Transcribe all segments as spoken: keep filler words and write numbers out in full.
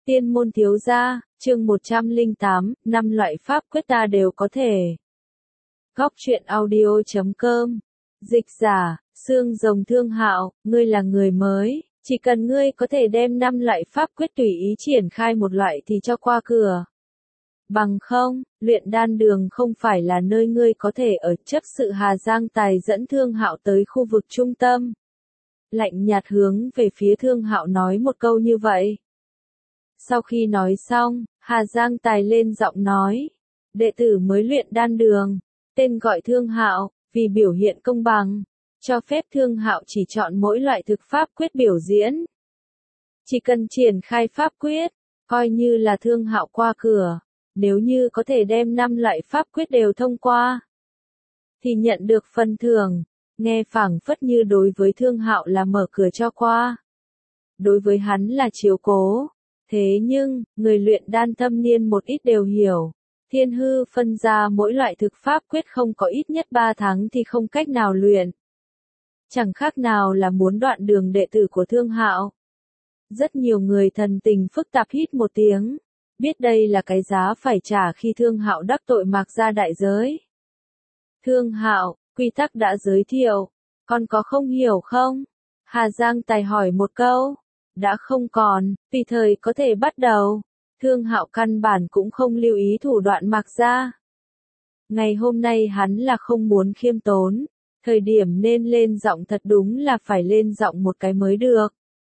Tiên môn thiếu gia, chương một trăm lẻ tám, năm loại pháp quyết ta đều có thể. Góc truyện audio chấm com. Dịch giả, Xương Rồng Thương Hạo, ngươi là người mới, chỉ cần ngươi có thể đem năm loại pháp quyết tùy ý triển khai một loại thì cho qua cửa. Bằng không, luyện đan đường không phải là nơi ngươi có thể ở. Chấp sự Hà Giang Tài dẫn Thương Hạo tới khu vực trung tâm. Lạnh nhạt hướng về phía Thương Hạo nói một câu như vậy. Sau khi nói xong, Hà Giang Tài lên giọng nói, đệ tử mới luyện đan đường, tên gọi Thương Hạo, vì biểu hiện công bằng, cho phép Thương Hạo chỉ chọn mỗi loại thực pháp quyết biểu diễn. Chỉ cần triển khai pháp quyết, coi như là Thương Hạo qua cửa, nếu như có thể đem năm loại pháp quyết đều thông qua, thì nhận được phần thưởng, nghe phảng phất như đối với Thương Hạo là mở cửa cho qua. Đối với hắn là chiếu cố. Thế nhưng, người luyện đan thâm niên một ít đều hiểu, thiên hư phân ra mỗi loại thực pháp quyết không có ít nhất ba tháng thì không cách nào luyện. Chẳng khác nào là muốn đoạn đường đệ tử của Thương Hạo. Rất nhiều người thần tình phức tạp hít một tiếng, biết đây là cái giá phải trả khi Thương Hạo đắc tội Mạc Gia đại giới. Thương Hạo, quy tắc đã giới thiệu, còn có không hiểu không? Hà Giang Tài hỏi một câu. Đã không còn, tùy thời có thể bắt đầu. Thương Hạo căn bản cũng không lưu ý thủ đoạn Mạc Gia. Ngày hôm nay hắn là không muốn khiêm tốn, thời điểm nên lên giọng thật đúng là phải lên giọng một cái mới được.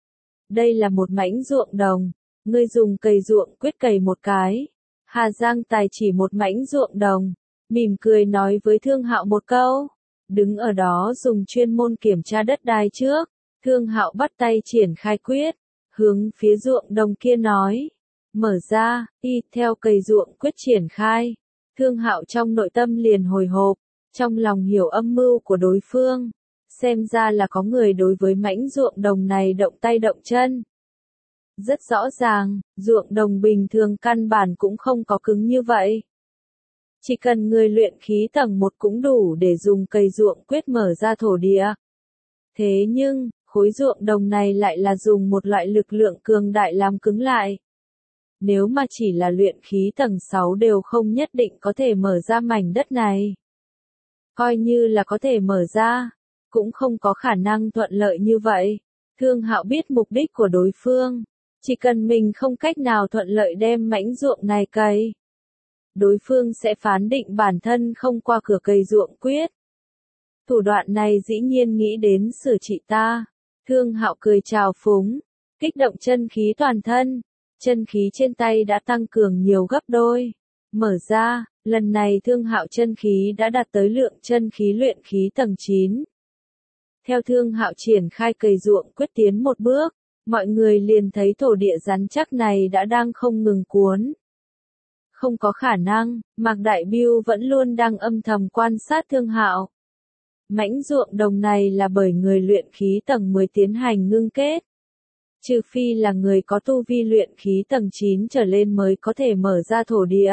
Đây là một mảnh ruộng đồng, ngươi dùng cày ruộng quyết cày một cái. Hà Giang Tài chỉ một mảnh ruộng đồng, mỉm cười nói với Thương Hạo một câu, đứng ở đó dùng chuyên môn kiểm tra đất đai trước. Thương Hạo bắt tay triển khai quyết, hướng phía ruộng đồng kia nói, mở ra, y theo cày ruộng quyết triển khai. Thương Hạo trong nội tâm liền hồi hộp, trong lòng hiểu âm mưu của đối phương, xem ra là có người đối với mảnh ruộng đồng này động tay động chân. Rất rõ ràng, ruộng đồng bình thường căn bản cũng không có cứng như vậy. Chỉ cần người luyện khí tầng một cũng đủ để dùng cày ruộng quyết mở ra thổ địa. Thế nhưng, khối ruộng đồng này lại là dùng một loại lực lượng cường đại làm cứng lại. Nếu mà chỉ là luyện khí tầng sáu đều không nhất định có thể mở ra mảnh đất này. Coi như là có thể mở ra, cũng không có khả năng thuận lợi như vậy. Thương Hạo biết mục đích của đối phương, chỉ cần mình không cách nào thuận lợi đem mảnh ruộng này cày, đối phương sẽ phán định bản thân không qua cửa cày ruộng quyết. Thủ đoạn này dĩ nhiên nghĩ đến xử trị ta. Thương Hạo cười chào phúng, kích động chân khí toàn thân, chân khí trên tay đã tăng cường nhiều gấp đôi. Mở ra, lần này Thương Hạo chân khí đã đạt tới lượng chân khí luyện khí tầng chín. Theo Thương Hạo triển khai cày ruộng quyết tiến một bước, mọi người liền thấy thổ địa rắn chắc này đã đang không ngừng cuốn. Không có khả năng, Mạc Đại Bưu vẫn luôn đang âm thầm quan sát Thương Hạo. Mảnh ruộng đồng này là bởi người luyện khí tầng mười tiến hành ngưng kết. Trừ phi là người có tu vi luyện khí tầng chín trở lên mới có thể mở ra thổ địa.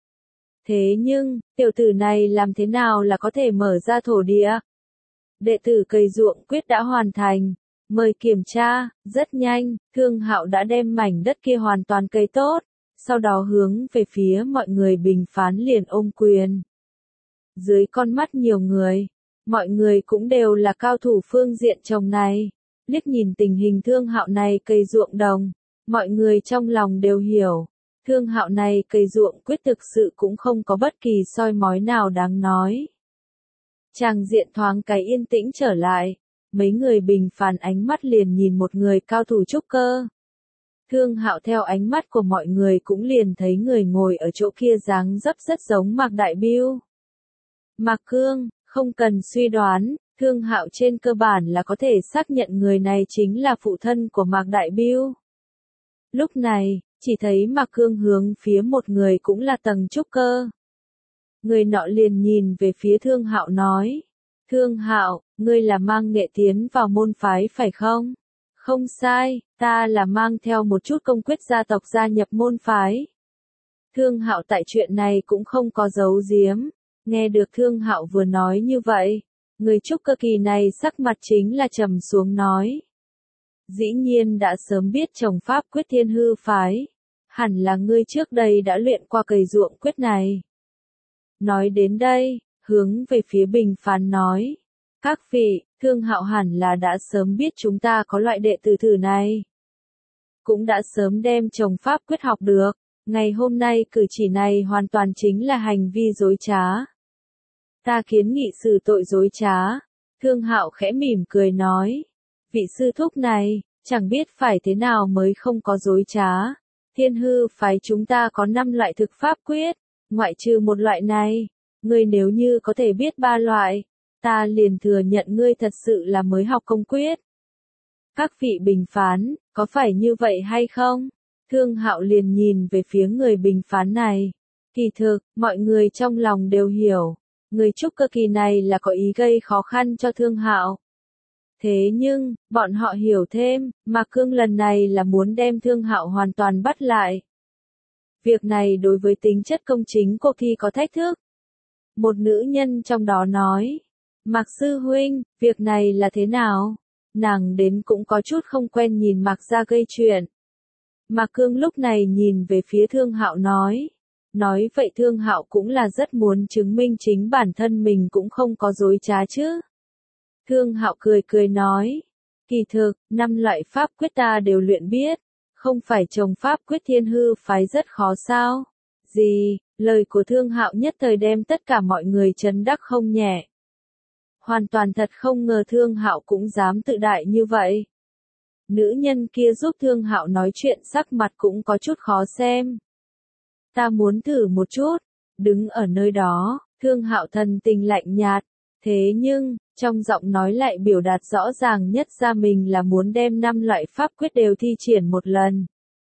Thế nhưng, tiểu tử này làm thế nào là có thể mở ra thổ địa? Đệ tử cày ruộng quyết đã hoàn thành. Mời kiểm tra, rất nhanh, Thương Hạo đã đem mảnh đất kia hoàn toàn cày tốt, sau đó hướng về phía mọi người bình phán liền ôm quyền. Dưới con mắt nhiều người, mọi người cũng đều là cao thủ phương diện trồng này. Liếc nhìn tình hình Thương Hạo này cày ruộng đồng, mọi người trong lòng đều hiểu. Thương Hạo này cày ruộng quyết thực sự cũng không có bất kỳ soi mói nào đáng nói. Tràng diện thoáng cái yên tĩnh trở lại, mấy người bình phán ánh mắt liền nhìn một người cao thủ trúc cơ. Thương Hạo theo ánh mắt của mọi người cũng liền thấy người ngồi ở chỗ kia dáng dấp rất giống Mạc Đại Bưu. Mạc Cương. Không cần suy đoán, Thương Hạo trên cơ bản là có thể xác nhận người này chính là phụ thân của Mạc Đại Bưu. Lúc này, chỉ thấy Mạc Cương hướng phía một người cũng là tầng trúc cơ. Người nọ liền nhìn về phía Thương Hạo nói, Thương Hạo, ngươi là mang nghệ tiến vào môn phái phải không? Không sai, ta là mang theo một chút công quyết gia tộc gia nhập môn phái. Thương Hạo tại chuyện này cũng không có giấu giếm. Nghe được Thương Hạo vừa nói như vậy, người trúc cơ kỳ này sắc mặt chính là trầm xuống nói. Dĩ nhiên đã sớm biết chồng pháp quyết thiên hư phái, Hẳn là ngươi trước đây đã luyện qua cày ruộng quyết này. Nói đến đây, hướng về phía bình phán nói. Các vị, Thương Hạo hẳn là đã sớm biết chúng ta có loại đệ tử thử này. Cũng đã sớm đem chồng pháp quyết học được. Ngày hôm nay cử chỉ này hoàn toàn chính là hành vi dối trá. Ta kiến nghị xử tội dối trá. Thương Hạo khẽ mỉm cười nói. Vị sư thúc này, chẳng biết phải thế nào mới không có dối trá. Thiên hư phái chúng ta có năm loại thực pháp quyết, ngoại trừ một loại này. Ngươi nếu như có thể biết ba loại, ta liền thừa nhận ngươi thật sự là mới học công quyết. Các vị bình phán, có phải như vậy hay không? Thương Hạo liền nhìn về phía người bình phán này. Kỳ thực, mọi người trong lòng đều hiểu, người trúc cơ kỳ này là có ý gây khó khăn cho Thương Hạo. Thế nhưng, bọn họ hiểu thêm, Mạc Cương lần này là muốn đem Thương Hạo hoàn toàn bắt lại. Việc này đối với tính chất công chính cuộc thi có thách thức. Một nữ nhân trong đó nói, Mạc sư huynh, việc này là thế nào? Nàng đến cũng có chút không quen nhìn Mạc gia gây chuyện. Mạc Cương lúc này nhìn về phía Thương Hạo nói. Nói vậy Thương Hạo cũng là rất muốn chứng minh chính bản thân mình cũng không có dối trá chứ. Thương Hạo cười cười nói. Kỳ thực, năm loại pháp quyết ta đều luyện biết. Không phải chồng pháp quyết thiên hư phái rất khó sao? Gì, lời của Thương Hạo nhất thời đem tất cả mọi người chấn đắc không nhẹ. Hoàn toàn thật không ngờ Thương Hạo cũng dám tự đại như vậy. Nữ nhân kia giúp Thương Hạo nói chuyện sắc mặt cũng có chút khó xem. Ta muốn thử một chút. Đứng ở nơi đó, Thương Hạo thần tình lạnh nhạt. Thế nhưng, trong giọng nói lại biểu đạt rõ ràng nhất ra mình là muốn đem năm loại pháp quyết đều thi triển một lần.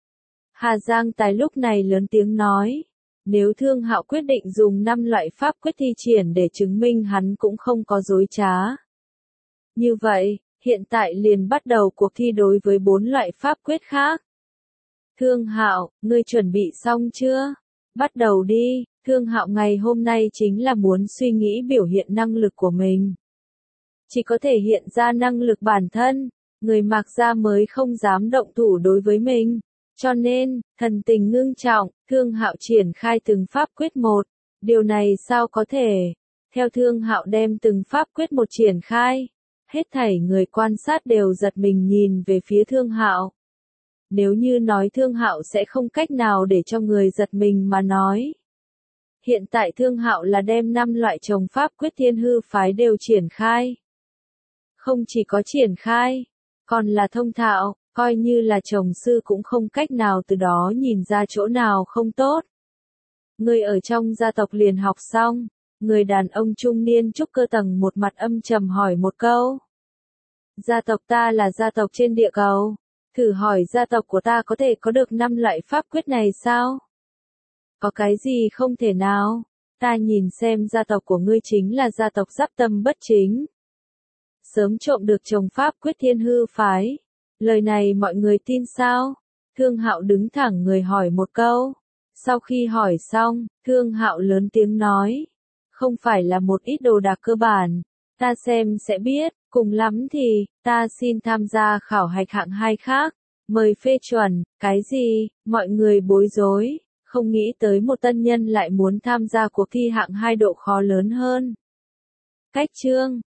Hà Giang Tài lúc này lớn tiếng nói. Nếu Thương Hạo quyết định dùng năm loại pháp quyết thi triển để chứng minh hắn cũng không có dối trá. Như vậy, hiện tại liền bắt đầu cuộc thi đối với bốn loại pháp quyết khác. Thương Hạo, ngươi chuẩn bị xong chưa? Bắt đầu đi, Thương Hạo ngày hôm nay chính là muốn suy nghĩ biểu hiện năng lực của mình. Chỉ có thể hiện ra năng lực bản thân, người Mạc gia mới không dám động thủ đối với mình. Cho nên, thần tình ngưng trọng, Thương Hạo triển khai từng pháp quyết một. Điều này sao có thể? Theo Thương Hạo đem từng pháp quyết một triển khai. Hết thảy người quan sát đều giật mình nhìn về phía Thương Hạo. Nếu như nói Thương Hạo sẽ không cách nào để cho người giật mình mà nói. Hiện tại Thương Hạo là đem năm loại chồng pháp quyết thiên hư phái đều triển khai. Không chỉ có triển khai, còn là thông thạo, coi như là chồng sư cũng không cách nào từ đó nhìn ra chỗ nào không tốt. Người ở trong gia tộc liền học xong, người đàn ông trung niên trúc cơ tầng một mặt âm trầm hỏi một câu. Gia tộc ta là gia tộc trên địa cầu, thử hỏi gia tộc của ta có thể có được năm loại pháp quyết này sao? Có cái gì không thể nào? Ta nhìn xem gia tộc của ngươi chính là gia tộc Giáp Tâm Bất Chính. Sớm trộm được chồng pháp quyết thiên hư phái. Lời này mọi người tin sao? Thương Hạo đứng thẳng người hỏi một câu. Sau khi hỏi xong, Thương Hạo lớn tiếng nói. Không phải là một ít đồ đạc cơ bản. Ta xem sẽ biết, cùng lắm thì, ta xin tham gia khảo hạch hạng hai khác. Mời phê chuẩn, cái gì, mọi người bối rối. Không nghĩ tới một tân nhân lại muốn tham gia cuộc thi hạng hai độ khó lớn hơn. Cách chương